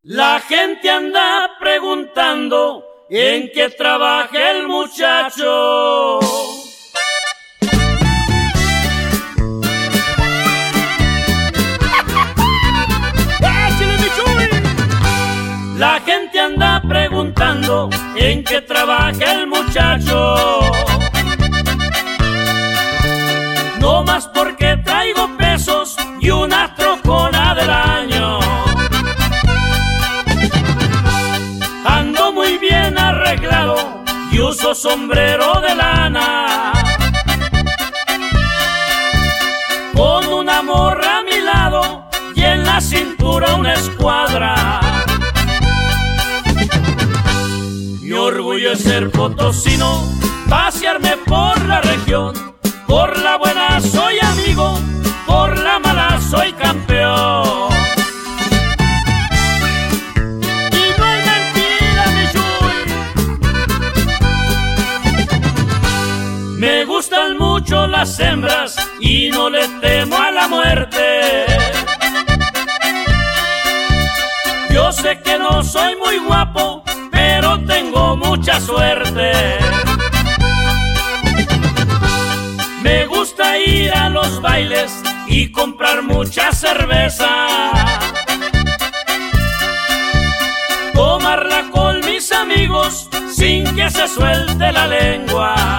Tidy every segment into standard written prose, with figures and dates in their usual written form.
La gente anda preguntando en qué trabaja el muchacho. La gente anda preguntando en qué trabaja el muchacho. No más porque traigo pesos y una trocona del año. Ando muy bien arreglado y uso sombrero de lana, con una morra a mi lado y en la cintura una escuadra. Mi orgullo es ser potosino, pasearme por la región. Por la buena soy amigo, por la mala soy campeón. Y no hay mentira, mi Chuy. Me gustan mucho las hembras y no le temo a la muerte. Yo sé que no soy muy guapo, pero tengo mucha suerte. Me gusta ir a los bailes y comprar mucha cerveza, tomarla con mis amigos sin que se suelte la lengua.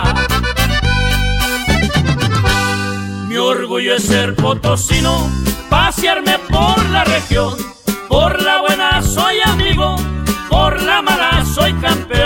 Mi orgullo es ser potosino, pasearme por la región. Por la buena soy amigo, por la mala soy campeón.